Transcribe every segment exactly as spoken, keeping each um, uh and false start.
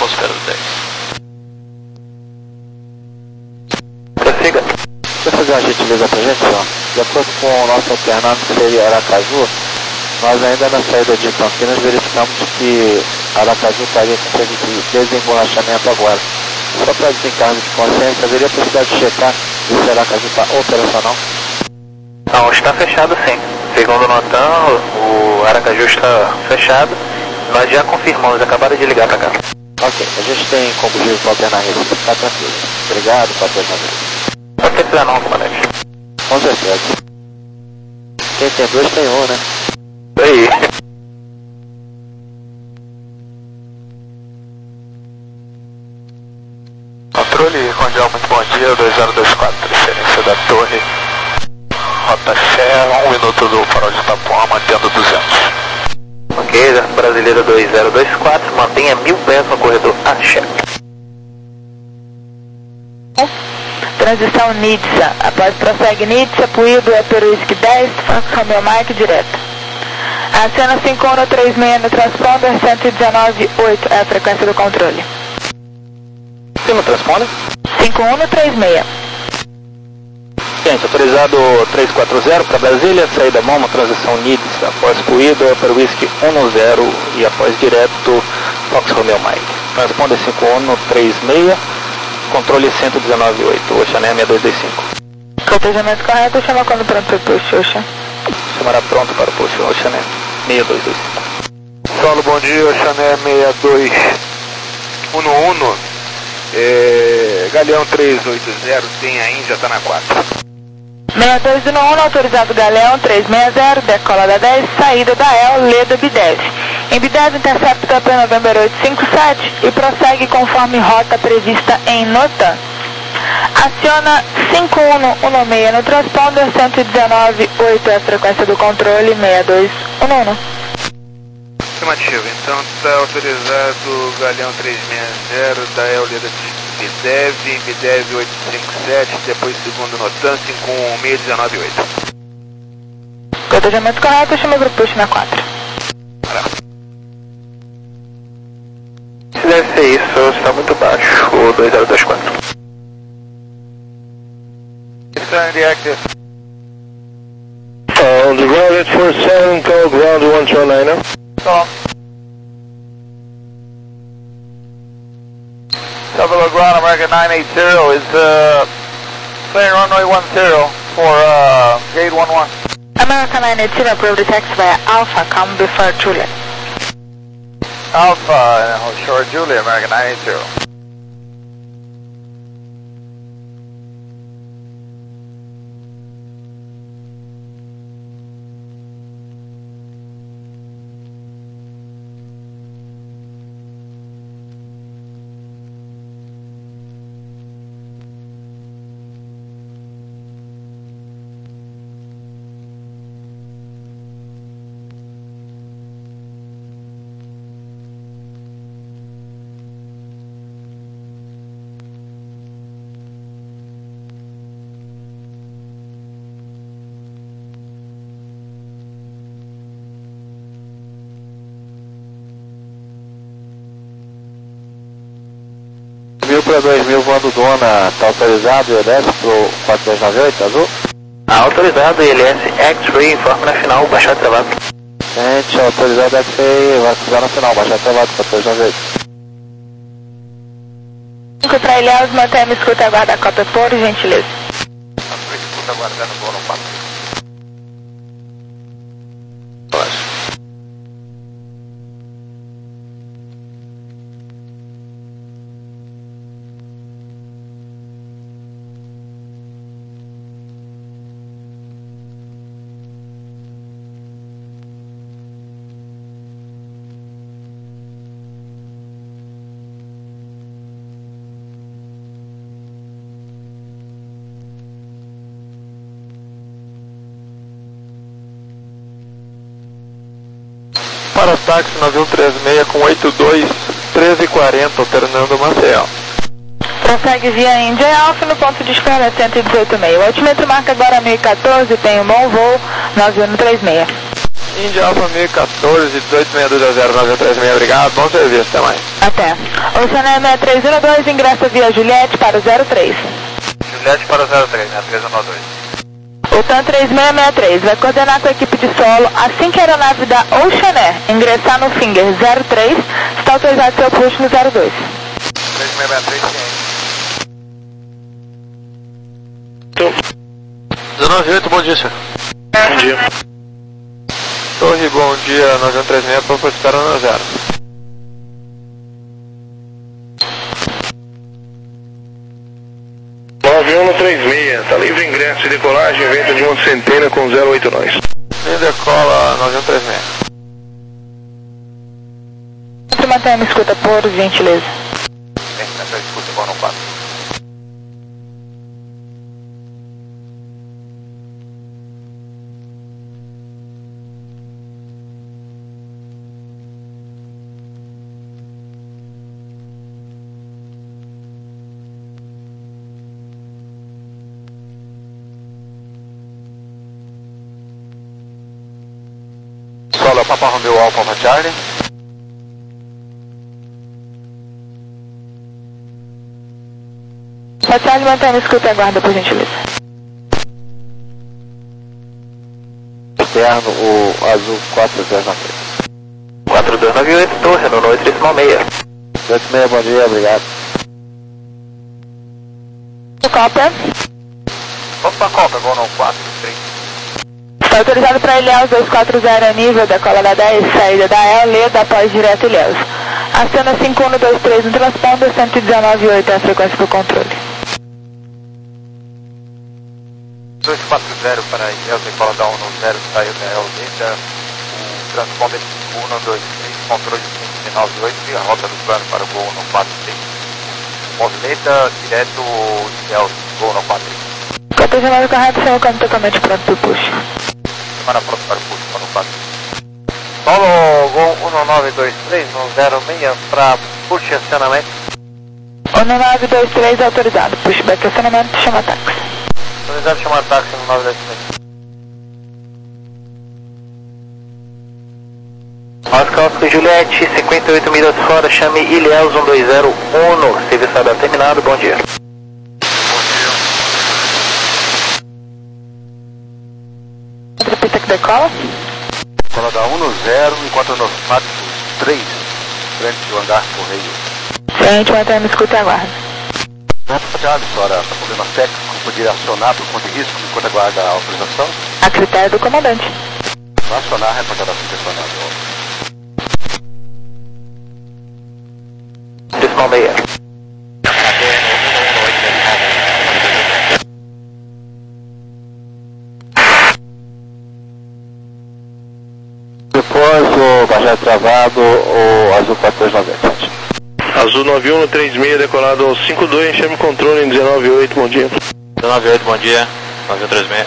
atmosfera do dez. Prossiga. Você fazer uma gentileza pra gente, senhor? De acordo com o nosso alternante, que seria Aracaju, nós ainda na saída de Campinas verificamos que Aracaju estaria com serviço de desemborrachamento agora. Só para desencargo de consciência, haveria possibilidade de checar se Aracaju está operacional? Não, está fechado sim. Segundo o Notan, o Aracaju está fechado. Nós já confirmamos, acabaram de ligar para cá. Ok, a gente tem combustível para alternar isso, está tranquilo. Obrigado, quatorze noventa. Não precisa não, comandante. Com certeza. Quem tem dois tem um, né? Aí. Controle Condial, muito bom dia, dois zero dois quatro, transferência da torre, rota Sé, um minuto do farol de Itapuã, mantendo duzentos. Ok, brasileiro dois zero dois quatro, mantenha mil pés no corredor Axé. Transição Nidsa, após prossegue Nidsa, Puído é Peruísque dez, Fox Romeo Mike direto. Acena cinco um três seis no transponder, cento e dezenove ponto oito é a frequência do controle. Sim, no transponder? cinco um três seis. Gente, autorizado trezentos e quarenta para Brasília, saída Momo, transição Nidsa, após Puído é Peruísque um zero e após direto Fox Romeo Mike. Transponder cinco um três seis. Controle cento e dezenove ponto oito, Oxané seis dois dois cinco. Cotejamento correto, chama quando pronto para o posto, Oxa. Chamará pronto para o posto, Oxané seis dois dois cinco. Solo, bom dia, Oxané seis dois um um, é, Galeão trezentos e oitenta, tem a Índia, está na quatro. seis dois um um, autorizado Galeão trezentos e sessenta, decola da dez, saída da E L, Leda Bidev. Em Bidev, intercepta para November oito cinco sete e prossegue conforme rota prevista em Notan. Aciona cinco um um seis no transponder, cento e dezenove ponto oito é a frequência do controle, seis dois um um. Afirmativo, então está autorizado Galeão trezentos e sessenta da E L Leda Bidev, em Bidev oito cinco sete, depois segundo Notan cinco um seis um nove oito. Cotejamento correto, chama para o push na quatro. Se deve ser isso, está muito baixo, o dois zero dois quatro. Stand active. On the road at four seven, code ground one two nine. Tom. Double ground American nine eight zero is uh, clearing runway one zero for uh, gate one one. American nine eight zero, approved text via Alpha, come before Juliet. Alpha, uh, short Julia, American nine eight zero. mil para dois mil voando dona, está autorizado, I L S pro quatro dois nove oito, azul? Autorizado, I L S X-Ray, informe na final, baixar travado. Gente, autorizado X-Ray, vai cruzar na final, baixar travado, quatro dois nove oito. cinco para Ilhéus, mantenha a escuta e aguarda a cópia por gentileza. Escuta aguardando o bolo quatro. Para táxi navio três seis com oito dois, treze quarenta, alternando Maceió. Prossegue via India Alpha no ponto de espera cento e dezoito ponto seis. O altímetro marca agora mil e quatorze, tem um bom voo, nove um três seis. Índia Alfa mil e quatorze, dezoito seis dois zero nove três seis, obrigado, bom serviço, até mais. Até. Oceana seis três um dois, ingressa via Juliette para o zero três. Juliette para o zero três, né? três um dois. O TAM três seis seis três vai coordenar com a equipe de solo assim que a aeronave da Ocean Air ingressar no Finger zero três, está autorizado seu push no zero dois. três seis seis três, sim. dezenove oito, bom dia, senhor. Bom dia. Torre, bom dia, nove um três seis, por espera no zero. nove um três seis, tá livre ingresso e decolagem, vento de uma centena com zero oito nós. E decola nove um três seis. Mantenha a escuta, por gentileza. Essa escuta, bom, não quatro. Solo Papa Romeo Alfa Charlie. Charlie, mantenha a escuta e aguarda, por gentileza. Externo, o azul quatro dois nove três. quatro dois nove oito, torre, no noite três seis. dois seis, bom dia, obrigado. Copa. Opa, Copa, bom, não quatro, três. Está autorizado para Ilhéus dois quatro zero, nível, decola da dez, saída da El, Leda, após direto Ilhéus. Acena cinco um dois três no transponder, cento e dezenove vírgula oito é a frequência para o controle. dois quatro zero para Ilhéus, decola da um zero, saiu da El, Leda, o transponder cinco um dois três, controle cinco nove oito e a rota do plano para o Gol no quatro seis. Movimenta direto Ilhéus, Gol no quatro seis. Cotejanado correto, senhor, câmbio totalmente pronto para o push. Semana pronto para o push, Gol no quatro seis. Solo Gol um nove dois três, no zero seis para push acionamento. um nove dois três autorizado, pushback acionamento, chama táxi. Autorizado chamar táxi no nove dois três. Oscar Oscar Juliette, cinquenta e oito milhas fora, chame Ilhéus um dois zero um, serviço aberto terminado, bom dia. Repita que decola. Decola da um zero, enquanto no Fato três, frente ao hangar Correio. Frente, mantenha a escuta e aguarda. Charlie, senhora, está problema técnico, poderia acionar por conta de risco enquanto aguarda a autorização? A critério do comandante. Vai acionar a reportagem questionável. Decimal meia. Depois o Bajé travado, o azul quatro dois nove sete. Azul nove um três seis, decolado ao cinco dois, chame controle em dezenove oito, bom dia. dezenove oito, bom dia. nove um três seis.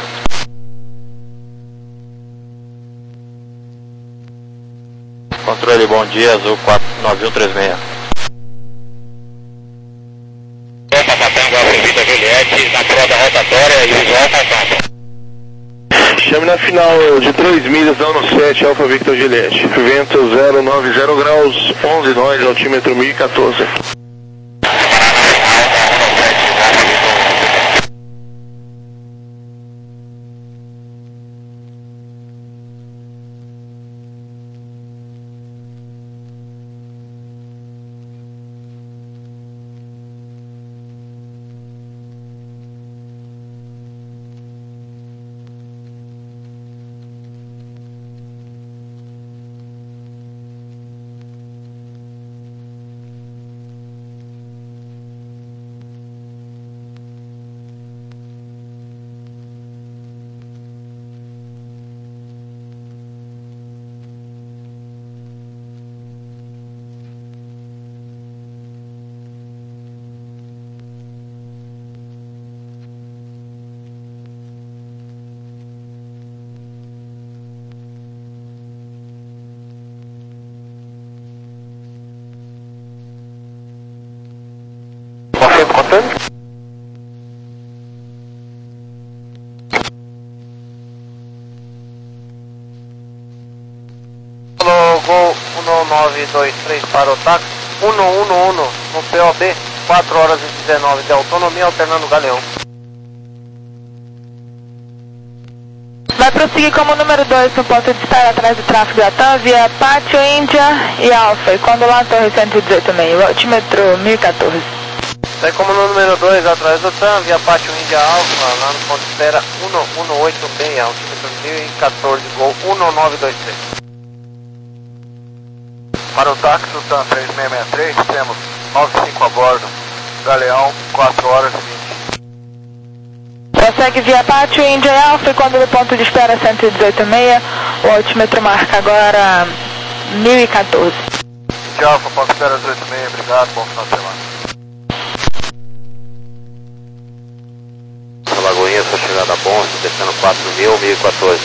Controle, bom dia, azul quatro nove um três seis. Juliette, na prova rotatória e visual contato. Chame na final de três milhas, down no sete, Alfa Victor Juliette. Vento zero nove zero graus, onze nós, altímetro mil e quatorze. Contando? nove dois três para o táxi, um um um um no P O B, quatro horas e dezenove de autonomia, alternando Galeão. Vai prosseguir como número dois no ponto de espera atrás do tráfego da TAM via Pátio, Índia e Alfa, e quando lá Torre cento e dezoito meio, altímetro mil e quatorze. Sai como no número dois atrás do TAM via Pátio, Índia, Alfa, lá no ponto de espera um um oito seis, altímetro mil e quatorze, gol um nove dois três. Para o táxi do TAM três seis seis três, temos nove cinco a bordo, Galeão, quatro horas e vinte. Prossegue via Pátio, Índia e Alfa, e quando no ponto de espera cento e dezoito meio, o altímetro marca agora mil e quatorze. Índia Alfa, ponto de espera dezoito meio, obrigado, bom final de semana. Lagoinha, sua chegada bom, descendo quatro mil, mil e quatorze.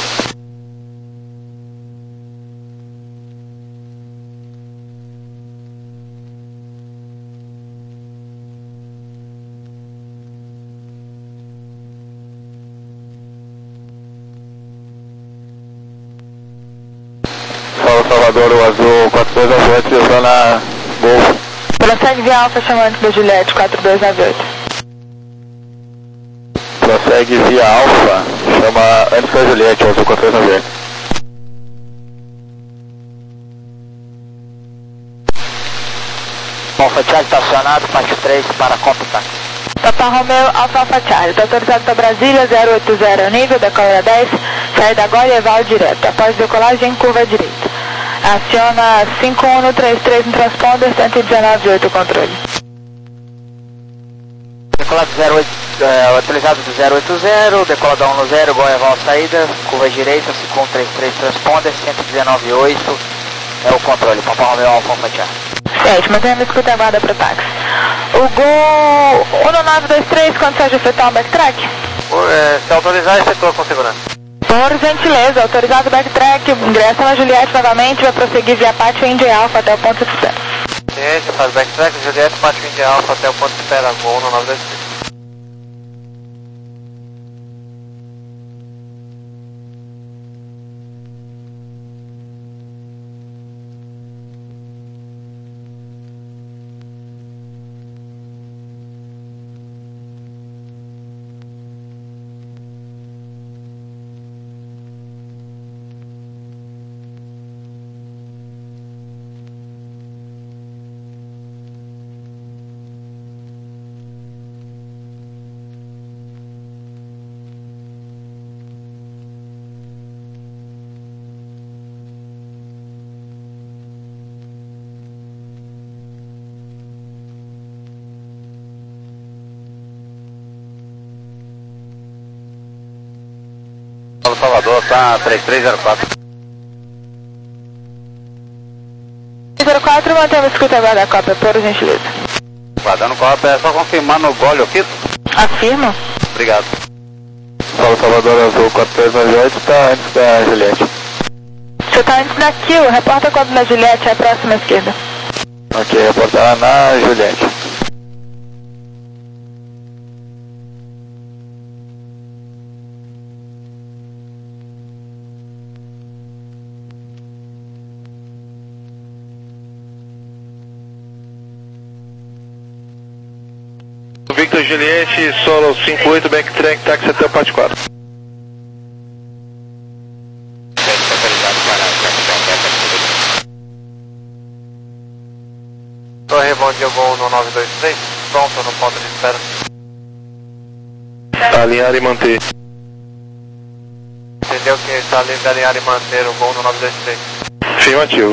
Salve Salvador, o azul quatro dois nove oito, zona Golfo. Prossegue via Alfa, chamante da Juliette, quatro dois nove oito. Prossegue via Alfa, chama antes da Juliette, o azul quatro dois nove oito. Alfa Charlie estacionado, Pátio três para Computax. Papa Romeo, Alfa Alfa Charlie, está autorizado para Brasília, zero oito zero nível, decola dez, saída agora e eval direto, após decolagem, curva direita. Aciona cinco um três três no transponder, cento e dezenove oito o controle. Decolado zero oito, é, autorizado do zero oito zero, decolado um zero, gol eval saída, curva direita, cinco um três três transponder, cento e dezenove oito é o controle, Papa Romeo, Alfa Alfa Charlie. sete, mantenha a escuta aguarda para o táxi. O Gol um nove dois três, quando seja efetuar um backtrack? É, se autorizar, efetua com segurança. Por gentileza, autorizado o backtrack, ingressa na Juliette novamente, vai prosseguir via Pátio, Índia e Alfa até o ponto de espera. Ciência, faz backtrack, Juliette, Pátio, Índia, Alfa até o ponto de espera, gol um nove dois três. Salvador, tá três três zero quatro. zero quatro, mantenha a escuta aguarda a cópia, por gentileza. Guardando cópia, é só confirmar no gole, ok? Afirma. Obrigado. Salve Salvador, azul quatro três nove oito, tá antes da Juliette. Você tá antes da Kill, reporta quando na Juliette, é a próxima esquerda. Ok, reportar na Juliette. Victor Juliette, solo cinco oito, backtrack, táxi até o Pátio quatro. Torre, bom dia, gol no nove dois três, pronto no ponto de espera. Alinhar e manter. Entendeu que está livre de alinhar e manter o gol no nove dois três. Afirmativo.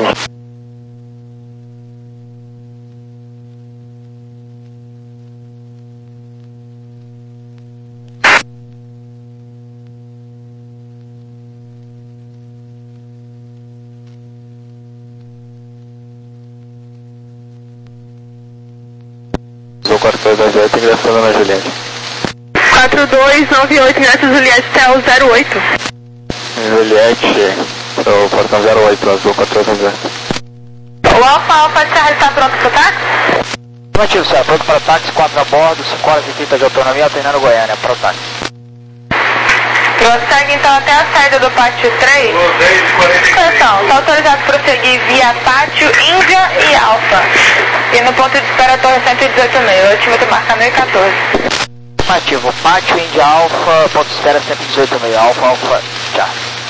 quatro dois nove oito, ingressando na Juliette. quatro dois nove oito, ingressa Juliette, céu zero oito. Juliette, o portão zero oito, azul quatro dois nove oito. O Alfa Alfa Charlie está pronto para o táxi? Afirmativo, senhor, pronto para táxi, quatro a bordo, cinco horas e trinta de autonomia, alternando Goiânia, para o táxi. Prossegue então até a saída do pátio três. Atenção, está autorizado a prosseguir via pátio Índia e Alfa. E no ponto de espera torre cento e dezoito e meio, altímetro marca mil e quatorze. Afirmativo, pátio Índia Alfa, ponto de espera cento e dezoito e meio, Alfa, Alfa, tchau.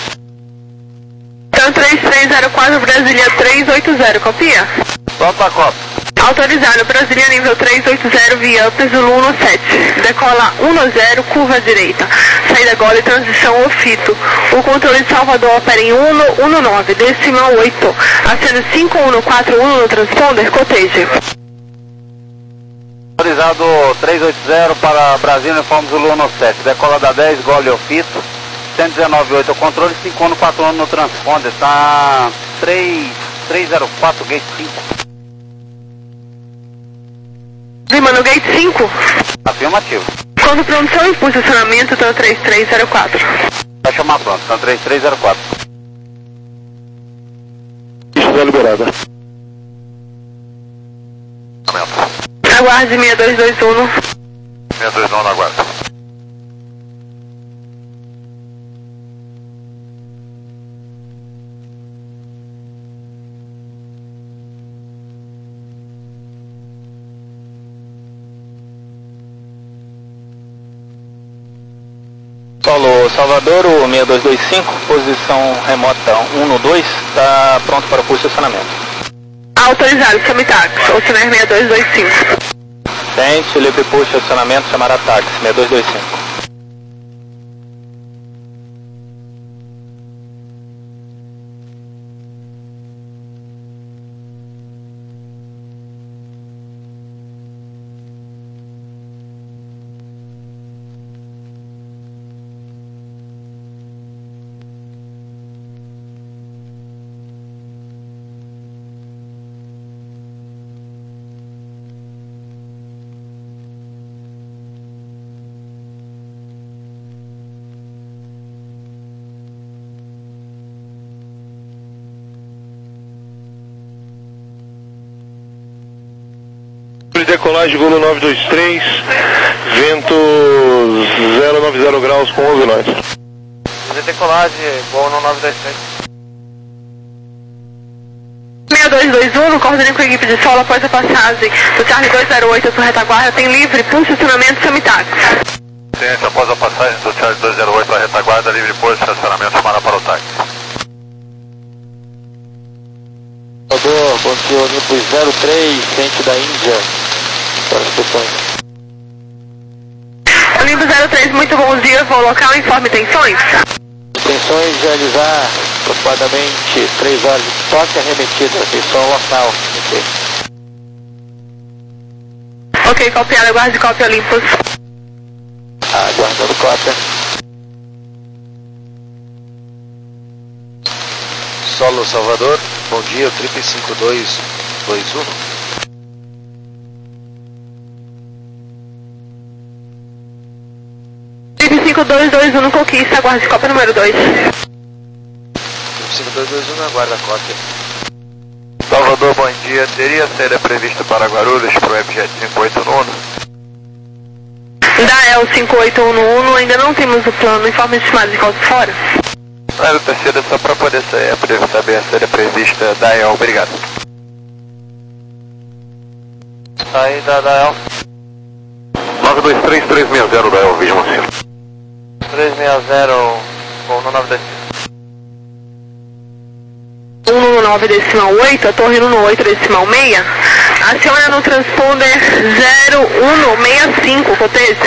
Então três três zero quatro, Brasília três oito zero, copia? Pronto a cópia. Autorizado, Brasília nível três oito zero, via Upper Zulu um sete. Decola um zero, curva direita. Saída Gole, transição Ofito. O controle de Salvador opera em um um nove, decimal oito. Aceno cinco um quatro um no transponder, coteje. Autorizado três oito zero para Brasília Uniforme Zulu um sete. Decola da dez, Gole Ofito. cento e dezenove oito, o controle cinco um quatro um no transponder. Está três três zero quatro, gate cinco. Lima no gate cinco. Afirmativo. Quando produção e posicionamento, então três três zero quatro. Vai chamar pronto, então três três zero quatro. Está liberada. Aguarde seis dois dois um. seis dois um na guarda. Solo Salvador, o seis dois dois cinco, posição remota um no dois, está pronto para o posicionamento. Autorizado, chame táxi, ou seis dois dois cinco. Tente, livre posicionamento, chamará táxi, seis dois dois cinco. Decolagem Golo nove dois três, vento zero nove zero graus com onze nós. Decolagem Golo nove dois três. seis dois dois um, coordenando com a equipe de solo após a passagem do Charlie dois zero oito, sua retaguarda tem livre posicionamento, chame táxi. Ciência, após a passagem do Charlie dois zero oito, a retaguarda livre posicionamento, chamada para o táxi. Salvador, bom dia, Olympus zero três, frente da Índia, para as questões. Olympus zero três, muito bom dia, voo local, informe tensões. Tensões de realizar aproximadamente três horas de toque arremetida, tensão local. Ok, ok, copiado, aguarde cópia Olympus. Aguardando cópia. Solo Salvador, bom dia, triple cinco dois dois um. triple cinco dois dois um no Conquista, aguarde cópia número dois. triple cinco dois dois um, aguarda a cópia. Salvador, bom dia. Teria saída prevista para Guarulhos para o F J cinco oito um? Da E L cinco oito um um, ainda não temos o plano, informe estimado de causa fora. Mas o terceiro é só para poder sair, poder saber a saída prevista da E L, obrigado. Saída da E L. nove dois três, três seis zero da E L, Vídeo Macio. três seis zero, ou no nove dois um no nove decimal oito, a torre um no oito decimal seis. Aciona no transponder zero um seis cinco, coteja.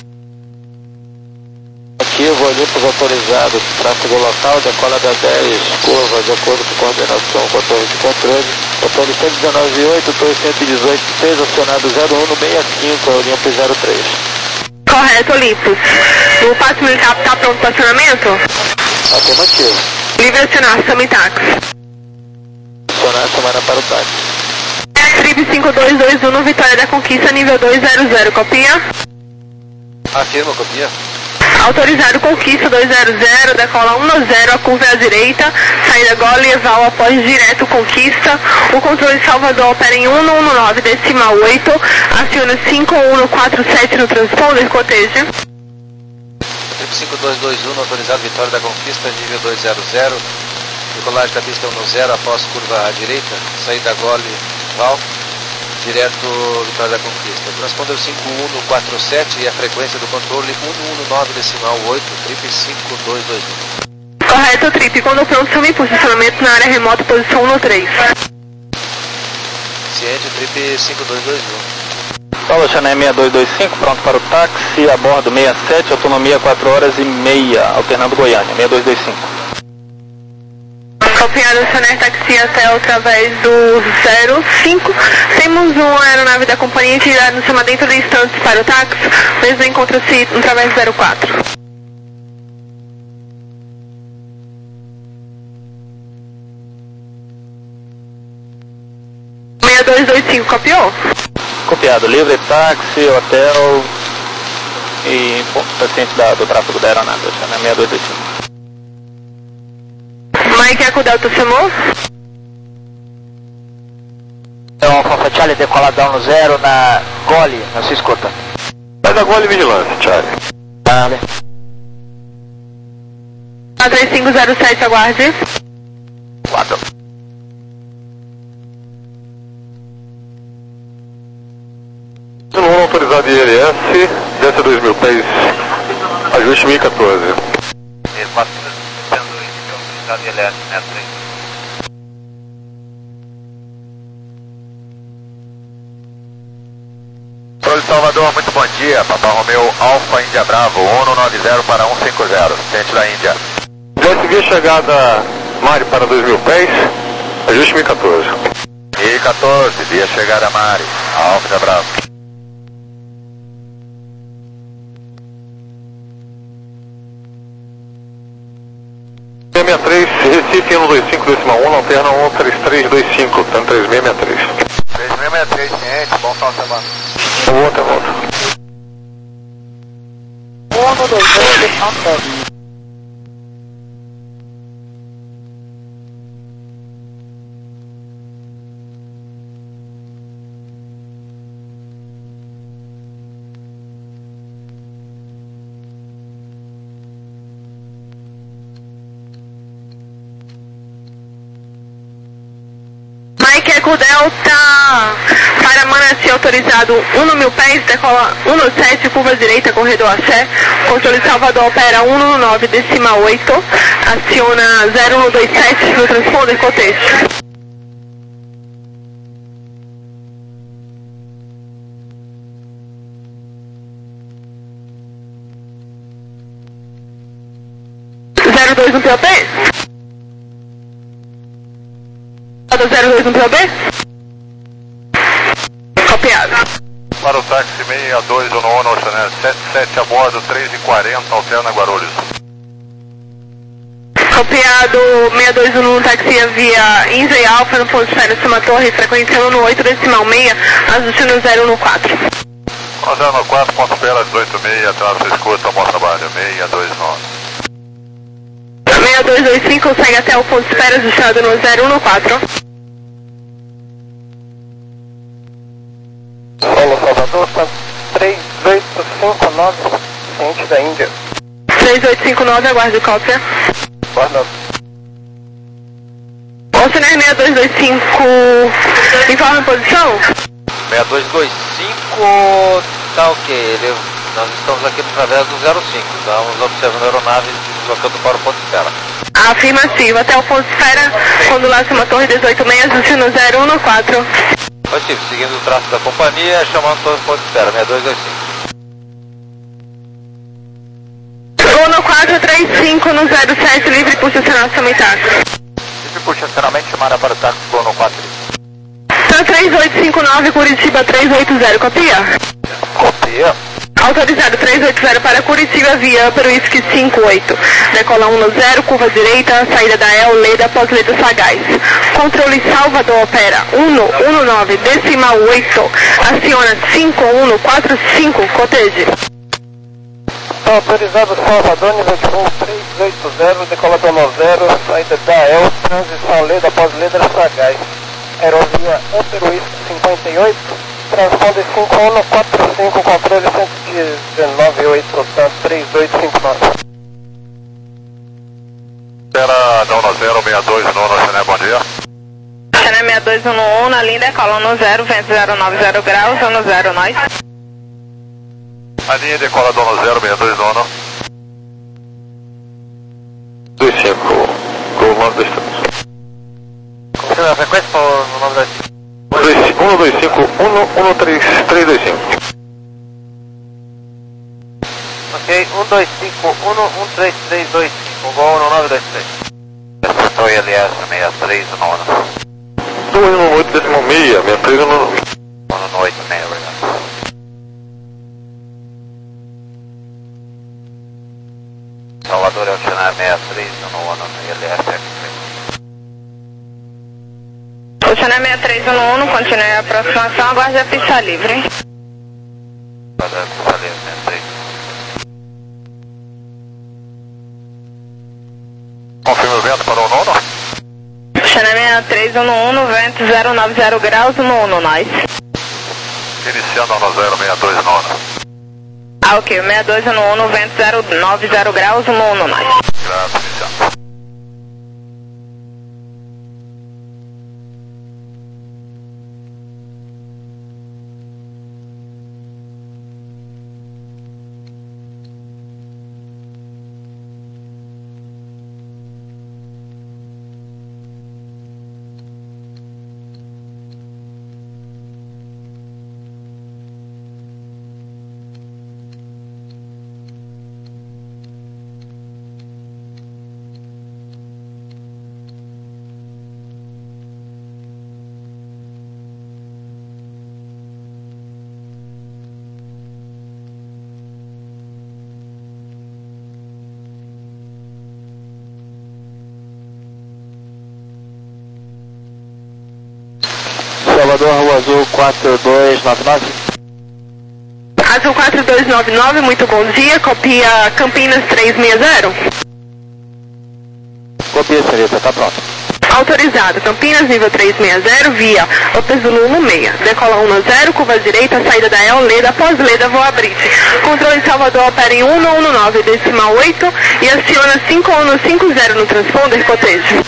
Ativo, Olympus autorizado, tráfego local, decola da dez, curva de acordo com coordenação com a torre de controle. Controle cento e dezenove oito, torre cento e dezoito seis, acionado zero um seis cinco, Olympus zero três. Correto, Olympus. O passe militar está pronto para acionamento? Afirmativo. Livre acionar, chame táxi. Acionar, semana para o táxi. Trip cinco dois dois um no Vitória da Conquista, nível dois zero zero, copia? Afirma, copia. Autorizado Conquista dois zero zero, decola um zero, a curva é à direita, saída Gole e Val após direto Conquista. O controle de Salvador opera em um um nove decimal oito, aciona cinco um quatro sete no transponder, coteja. cinco dois dois um, autorizado Vitória da Conquista, nível dois zero zero. Decolagem da pista um zero após curva à direita, saída Gole Val, direto Vitória da Conquista. Transponder cinco um quatro sete e a frequência do controle um um nove decimal oito, trip cinco dois dois um. Correto, trip. Quando pronto, chame em posicionamento na área remota, posição um três. Ciente, trip cinco dois dois um. Paulo Chané seis dois dois cinco, pronto para o táxi, a bordo sessenta e sete, autonomia quatro horas e meia, alternando Goiânia, seis dois dois cinco. Copiado Chané Taxi até através do zero cinco. Temos uma aeronave da companhia que irá nos chamar dentro de instantes para o táxi, mesmo encontra-se através do zero quatro. seis dois dois cinco, copiou? Copiado, livre, táxi, hotel e bom, paciente da, do tráfego da aeronave, Chané seis dois dois cinco. Mike Eco Delta chamou? Então, Alfa Charlie, decoladão no zero na Gole, na sua escuta. Vai da Gole Vigilância, Charlie. Vale. A três cinco zero sete, aguarde. quatro. Não autorizado I L S, desce dois mil pés, ajuste mil e quatorze. Ele passa sendo autorizado I L S, né, três. Controle Salvador, muito bom dia. Papa Romeu Alfa Índia Bravo, um nove zero para um cinco zero, ciente da Índia. Já segui a chegada Mari para dois mil pés, ajuste mil e quatorze. mil e quatorze, via chegada Mari, Alfa Índia Bravo. sessenta e três, Recife um dois cinco decimal um, lanterna um três três dois cinco, tanto três seis seis três. três seis seis três, ciente, bom final de semana. Volta, volta. um dois dois, decimal sete. Mike Eco Delta para Manaci autorizado um mil pés, decola um sete, curva direita, corredor Axé. Controle Salvador opera um nove decimal oito, aciona zero um dois sete no transponder cotejo. zero dois um P O P? zero dois um P O B? Copiado. Para o táxi seis dois um no Chané sete sete a bordo, três e quarenta, alterna Guarulhos. Copiado seis dois um no táxi via Inzei Alfa no ponto zero cima torre, frequência um oito decimal seis, ajuste no zero um quatro. zero um quatro, ponto pela dezoito seis, traço escuta, bom trabalho, seis dois nove. seis dois dois cinco, segue até o ponto espera ajustado no zero um quatro. Paulo Salvador, três oito cinco nove, ciente da Índia. três oito cinco nove, aguarde cópia. Guarda. Oceaner seis dois dois cinco, informe posição? seis dois dois cinco, tá ok, ele, nós estamos aqui no través do zero cinco, estamos observando a aeronave deslocando para o ponto de espera. Afirmativo, até o ponto de espera, quando lá cima torre dezoito seis, ajuste no zero um quatro. Positivo, seguindo o traço da companhia, chamando todo o ponto de espera, seis dois dois cinco. um quatro três cinco no zero sete, livre por estacionamento sanitário. Livre por estacionamento, chamada para o táxi Bono quatro. Então três oito cinco nove, Curitiba três oito zero, copia? Copia. Autorizado três oito zero para Curitiba via Peruísque cinco oito. Decola um zero, curva direita, saída da El, Leda, pós-letra Sagaz. Controle Salvador opera um um nove decimal oito, aciona cinco um quatro cinco, coteje. Autorizado Salvador, nível de voo três oito zero, decolador no zero, saída da El, transição Leda, pós-letra Sagaz. Aerovia Peruísque cinquenta e oito, Transponder cinco um quatro cinco, controle cento e dezenove, oito, três dois cinco nove. Era da um zero seis dois no Chané, bom dia. Chané sessenta e dois um um, na linha decola um zero, vento zero nove zero graus, um zero nós. A linha decola do um zero seis dois um. dois cinco, com o nome da estação. Confirma a frequência para o nome da estação. um dois cinco, um um três três dois cinco. Ok, um dois cinco, um um três três dois cinco, Gol um nove dois três. Estação I L S sessenta e três nono. dois um oito decimal seis, sessenta e três nono. um oito seis, verdade. Salvador é o Chané sessenta e três nono, I L S X três. O Chané sessenta e três um um, continue a aproximação, aguarde a pista livre. Aguarde a pista livre, sessenta e três. Confirma o vento para o nono. Chané sessenta e três um um, no vento zero nove zero graus, no nono, nós. Iniciando no zero seis dois nono. Ah, ok, sessenta e dois um um, no vento zero nove zero graus, no nono, nós. Graças, iniciando. Salvador, Rua Azul quatro dois nove nove. Azul quatro dois nove nove, muito bom dia, copia Campinas trezentos e sessenta. Copia, senhorita, tá pronto. Autorizado, Campinas nível trezentos e sessenta, via Opus Zulu um seis. Decola um zero, curva direita, saída da El Leda, após Leda, voa Brit. Controle Salvador opera em um um nove decimal oito e aciona cinco um cinco zero no transponder, cotejo.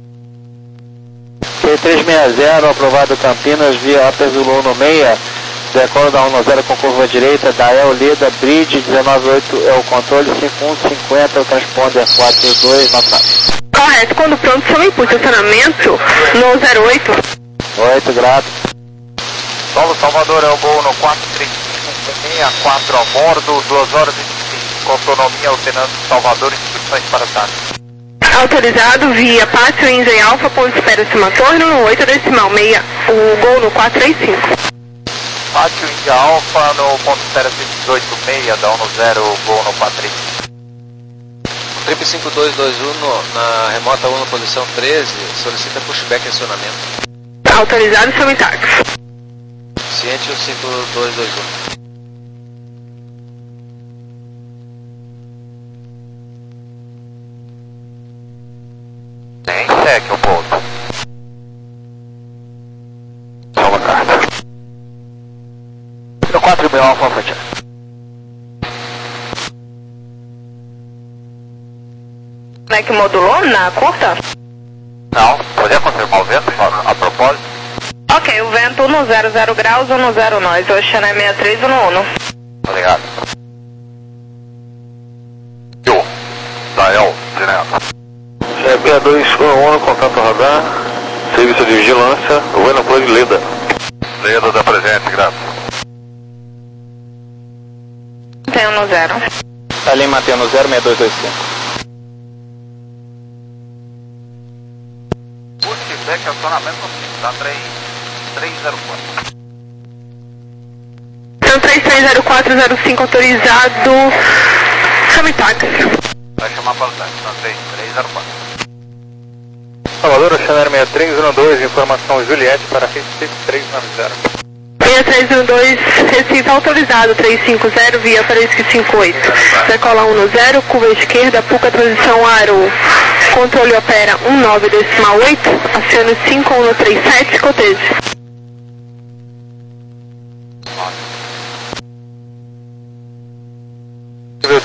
T trezentos e sessenta, aprovado Campinas, via Opus Zulu um seis. Decola da um zero com curva direita, da El Leda, Bridge dezenove oito é o controle, cinco um cinquenta, o transponder quatro dois nove nove. Correto, quando pronto, só me estacionamento no zero oito. oito, grato. Solo Salvador é o gol no quatro três cinco sessenta e quatro a bordo, duas horas e vinte e cinco, autonomia, Tenente Salvador, instruções para táxi. Autorizado via Pátio Índia e Alfa, ponto espera Cimatorno, no oito decimal seis, o gol no quatro três cinco. Pátio Índia Alfa no ponto espera dezoito seis, da um zero, gol no quatro três cinco. Trip cinco dois dois um no, na remota um, posição treze, solicita pushback e acionamento. Autorizado, seu táxi. Ciente o cinco dois dois um. Nem segue o ponto. Só uma carta. No quatro mil Alfa, frente. Como é que modulou na curta? Não, poderia confirmar o vento a, a propósito? Ok, o vento um zero zero graus, um zero nós, o Chané sessenta e três um um. Obrigado. Eu, Dael, direto. sessenta e dois um um, contato radar, serviço de vigilância, Buena Cruz Leda. Leda da presente, graças. Tem um zero. Tá ali, mantendo zero seis dois dois cinco. Pushback, acionamento, da três três zero quatro. Então três três zero quatro zero cinco autorizado. Samitax. Vai chamar para o táxi, da três três zero quatro. Salvador, Oceanário sessenta e três um dois, informação Juliette para Recife três nove zero. sessenta e três um dois, Recife autorizado, trezentos e cinquenta, via para Esqui cinquenta e oito. Decola um zero, curva esquerda, Puca, transição Aro. Controle opera um nove decimal oito, aciona cinco um três sete, cotejo.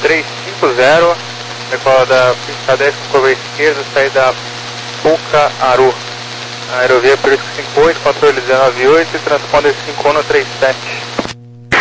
três cinco zero, decola da pista dez com curva esquerda, saída Puca Aru. Aerovia Perisco cinco oito, controle dezenove oito e transponder cinco um no três sete.